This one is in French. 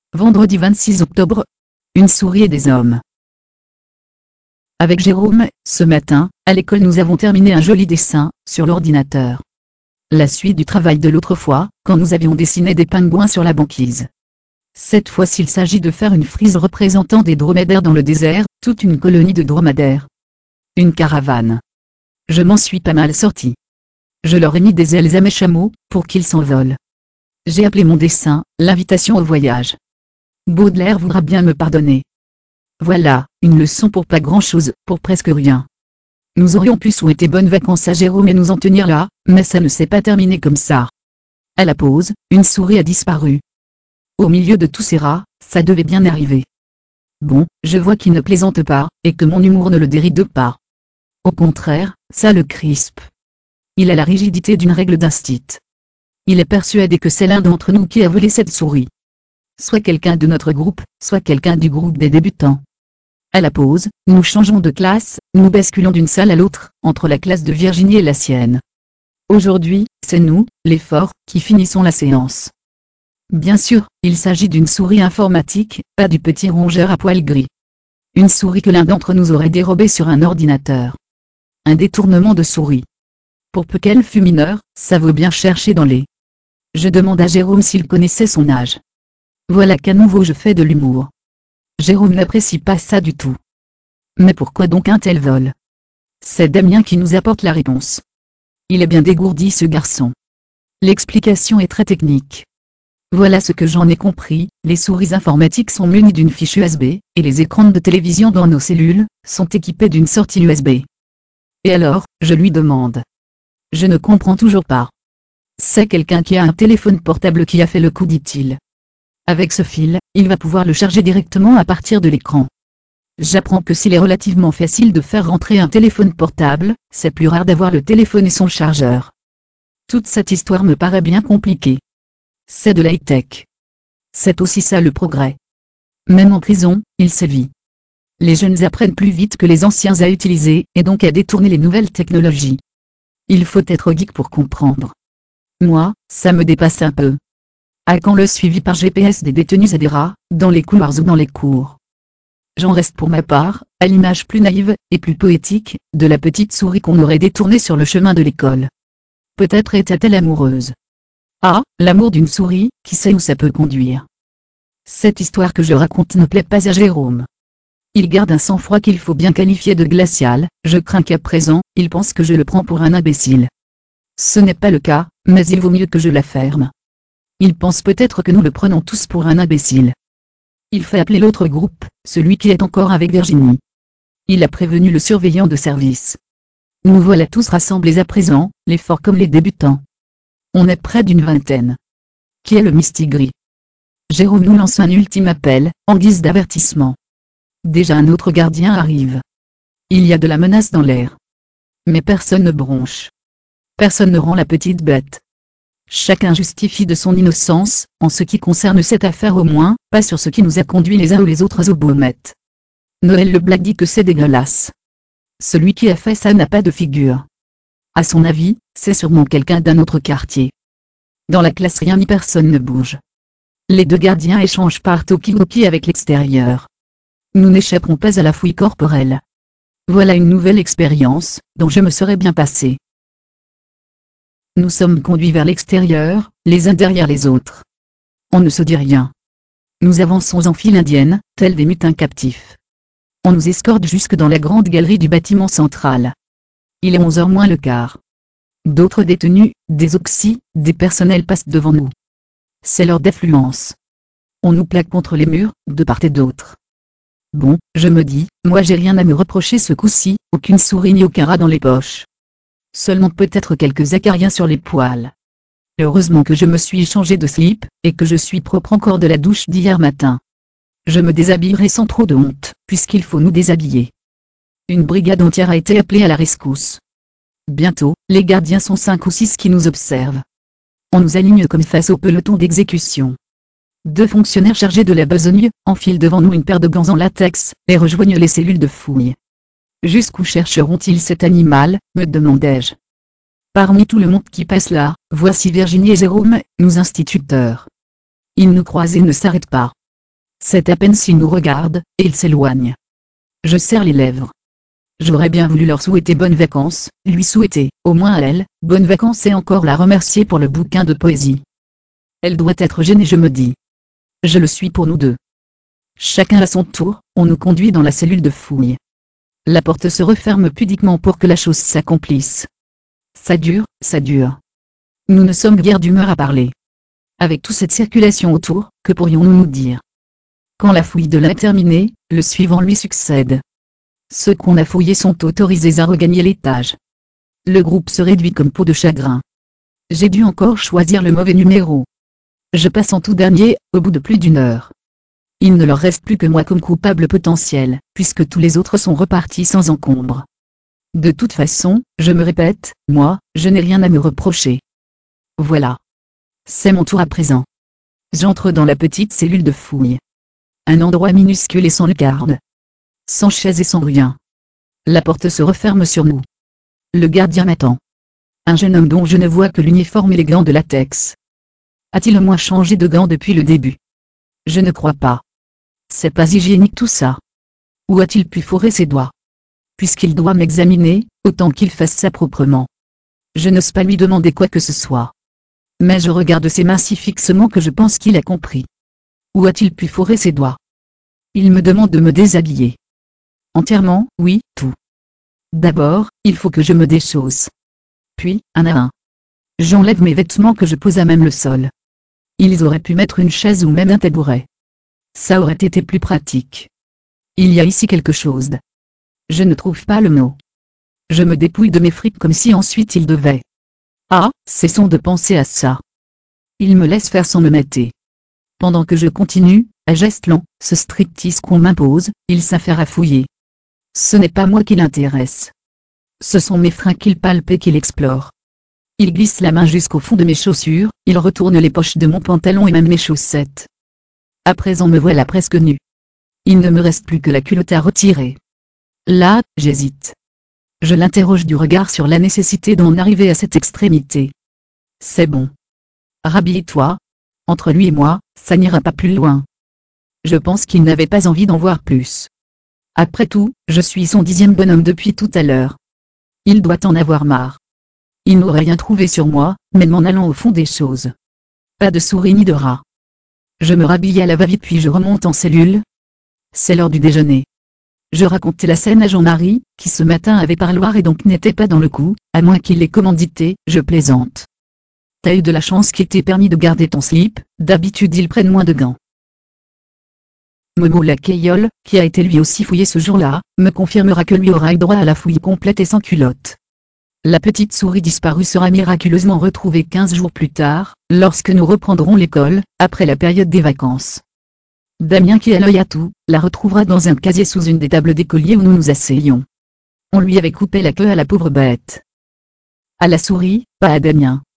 Vendredi 26 octobre. Une souris et des hommes. Avec Jérôme, ce matin, à l'école nous avons terminé un joli dessin, sur l'ordinateur. La suite du travail de l'autre fois, quand nous avions dessiné des pingouins sur la banquise. Cette fois-ci il s'agit de faire une frise représentant des dromadaires dans le désert, toute une colonie de dromadaires. Une caravane. Je m'en suis pas mal sorti. Je leur ai mis des ailes à mes chameaux, pour qu'ils s'envolent. J'ai appelé mon dessin, l'invitation au voyage. Baudelaire voudra bien me pardonner. Voilà, une leçon pour pas grand-chose, pour presque rien. Nous aurions pu souhaiter bonnes vacances à Jérôme et nous en tenir là, mais ça ne s'est pas terminé comme ça. À la pause, une souris a disparu. Au milieu de tous ces rats, ça devait bien arriver. Bon, je vois qu'il ne plaisante pas, et que mon humour ne le déride pas. Au contraire, ça le crispe. Il a la rigidité d'une règle d'instit. Il est persuadé que c'est l'un d'entre nous qui a volé cette souris. Soit quelqu'un de notre groupe, soit quelqu'un du groupe des débutants. À la pause, nous changeons de classe, nous basculons d'une salle à l'autre, entre la classe de Virginie et la sienne. Aujourd'hui, c'est nous, les forts, qui finissons la séance. Bien sûr, il s'agit d'une souris informatique, pas du petit rongeur à poils gris. Une souris que l'un d'entre nous aurait dérobée sur un ordinateur. Un détournement de souris. Pour peu qu'elle fût mineure, ça vaut bien chercher dans les. Je demande à Jérôme s'il connaissait son âge. Voilà qu'à nouveau je fais de l'humour. Jérôme n'apprécie pas ça du tout. Mais pourquoi donc un tel vol? C'est Damien qui nous apporte la réponse. Il est bien dégourdi ce garçon. L'explication est très technique. Voilà ce que j'en ai compris, les souris informatiques sont munies d'une fiche USB, et les écrans de télévision dans nos cellules, sont équipés d'une sortie USB. Et alors, je lui demande. Je ne comprends toujours pas. C'est quelqu'un qui a un téléphone portable qui a fait le coup, dit-il. Avec ce fil, il va pouvoir le charger directement à partir de l'écran. J'apprends que s'il est relativement facile de faire rentrer un téléphone portable, c'est plus rare d'avoir le téléphone et son chargeur. Toute cette histoire me paraît bien compliquée. C'est de l'high-tech. C'est aussi ça le progrès. Même en prison, il sévit. Les jeunes apprennent plus vite que les anciens à utiliser, et donc à détourner les nouvelles technologies. Il faut être geek pour comprendre. Moi, ça me dépasse un peu. À quand le suivi par GPS des détenus et des rats, dans les couloirs ou dans les cours? J'en reste pour ma part, à l'image plus naïve, et plus poétique, de la petite souris qu'on aurait détournée sur le chemin de l'école. Peut-être était-elle amoureuse. Ah, l'amour d'une souris, qui sait où ça peut conduire. Cette histoire que je raconte ne plaît pas à Jérôme. Il garde un sang-froid qu'il faut bien qualifier de glacial, je crains qu'à présent, il pense que je le prends pour un imbécile. Ce n'est pas le cas, mais il vaut mieux que je la ferme. Il pense peut-être que nous le prenons tous pour un imbécile. Il fait appeler l'autre groupe, celui qui est encore avec Virginie. Il a prévenu le surveillant de service. Nous voilà tous rassemblés à présent, les forts comme les débutants. On est près d'une vingtaine. Qui est le mistigris? Jérôme nous lance un ultime appel, en guise d'avertissement. Déjà un autre gardien arrive. Il y a de la menace dans l'air. Mais personne ne bronche. Personne ne rend la petite bête. Chacun justifie de son innocence, en ce qui concerne cette affaire au moins, pas sur ce qui nous a conduit les uns ou les autres aux baumettes. Noël Le Black dit que c'est dégueulasse. Celui qui a fait ça n'a pas de figure. À son avis, c'est sûrement quelqu'un d'un autre quartier. Dans la classe rien ni personne ne bouge. Les deux gardiens échangent par talkie-walkie avec l'extérieur. Nous n'échapperons pas à la fouille corporelle. Voilà une nouvelle expérience, dont je me serais bien passé. Nous sommes conduits vers l'extérieur, les uns derrière les autres. On ne se dit rien. Nous avançons en file indienne, tels des mutins captifs. On nous escorte jusque dans la grande galerie du bâtiment central. Il est 11h moins le quart. D'autres détenus, des oxys, des personnels passent devant nous. C'est l'heure d'affluence. On nous plaque contre les murs, de part et d'autre. Bon, je me dis, moi j'ai rien à me reprocher ce coup-ci, aucune souris ni aucun rat dans les poches. Seulement peut-être quelques acariens sur les poils. Heureusement que je me suis changé de slip, et que je suis propre encore de la douche d'hier matin. Je me déshabillerai sans trop de honte, puisqu'il faut nous déshabiller. Une brigade entière a été appelée à la rescousse. Bientôt, les gardiens sont 5 ou 6 qui nous observent. On nous aligne comme face au peloton d'exécution. 2 fonctionnaires chargés de la besogne, enfilent devant nous une paire de gants en latex, et rejoignent les cellules de fouille. Jusqu'où chercheront-ils cet animal, me demandai-je. Parmi tout le monde qui passe là, voici Virginie et Jérôme, nous instituteurs. Ils nous croisent et ne s'arrêtent pas. C'est à peine s'ils nous regardent, et ils s'éloignent. Je serre les lèvres. J'aurais bien voulu leur souhaiter bonnes vacances, lui souhaiter, au moins à elle, bonnes vacances et encore la remercier pour le bouquin de poésie. Elle doit être gênée, je me dis. Je le suis pour nous deux. Chacun à son tour, on nous conduit dans la cellule de fouille. La porte se referme pudiquement pour que la chose s'accomplisse. Ça dure, ça dure. Nous ne sommes guère d'humeur à parler. Avec toute cette circulation autour, que pourrions-nous nous dire? Quand la fouille de l'un est terminée, le suivant lui succède. Ceux qu'on a fouillés sont autorisés à regagner l'étage. Le groupe se réduit comme peau de chagrin. J'ai dû encore choisir le mauvais numéro. Je passe en tout dernier, au bout de plus d'une heure. Il ne leur reste plus que moi comme coupable potentiel, puisque tous les autres sont repartis sans encombre. De toute façon, je me répète, moi, je n'ai rien à me reprocher. Voilà. C'est mon tour à présent. J'entre dans la petite cellule de fouille. Un endroit minuscule et sans lucarne. Sans chaise et sans rien. La porte se referme sur nous. Le gardien m'attend. Un jeune homme dont je ne vois que l'uniforme et les gants de latex. A-t-il au moins changé de gants depuis le début? Je ne crois pas. C'est pas hygiénique tout ça. Où a-t-il pu fourrer ses doigts? Puisqu'il doit m'examiner, autant qu'il fasse ça proprement. Je n'ose pas lui demander quoi que ce soit. Mais je regarde ses mains si fixement que je pense qu'il a compris. Où a-t-il pu fourrer ses doigts? Il me demande de me déshabiller. Entièrement, oui, tout. D'abord, il faut que je me déchausse. Puis, un à un. J'enlève mes vêtements que je pose à même le sol. Ils auraient pu mettre une chaise ou même un tabouret. Ça aurait été plus pratique. Il y a ici quelque chose. Je ne trouve pas le mot. Je me dépouille de mes fripes comme si ensuite il devait. Ah, cessons de penser à ça. Il me laisse faire sans me mater. Pendant que je continue, à gestes lents, ce striptease qu'on m'impose, il s'affaire à fouiller. Ce n'est pas moi qui l'intéresse. Ce sont mes freins qu'il palpe et qu'il explore. Il glisse la main jusqu'au fond de mes chaussures, il retourne les poches de mon pantalon et même mes chaussettes. À présent me voilà presque nue. Il ne me reste plus que la culotte à retirer. Là, j'hésite. Je l'interroge du regard sur la nécessité d'en arriver à cette extrémité. C'est bon. Rhabille-toi. Entre lui et moi, ça n'ira pas plus loin. Je pense qu'il n'avait pas envie d'en voir plus. Après tout, je suis son 10e bonhomme depuis tout à l'heure. Il doit en avoir marre. Il n'aurait rien trouvé sur moi, même en allant au fond des choses. Pas de souris ni de rat. Je me rhabille à la va-vite puis je remonte en cellule. C'est l'heure du déjeuner. Je racontais la scène à Jean-Marie, qui ce matin avait parloir et donc n'était pas dans le coup, à moins qu'il l'ait commandité, je plaisante. T'as eu de la chance qu'il t'ait permis de garder ton slip, d'habitude ils prennent moins de gants. Momo la Cayolle, qui a été lui aussi fouillé ce jour-là, me confirmera que lui aura eu droit à la fouille complète et sans culotte. La petite souris disparue sera miraculeusement retrouvée 15 jours plus tard, lorsque nous reprendrons l'école, après la période des vacances. Damien qui a l'œil à tout, la retrouvera dans un casier sous une des tables d'écoliers où nous nous asseyions. On lui avait coupé la queue à la pauvre bête. À la souris, pas à Damien.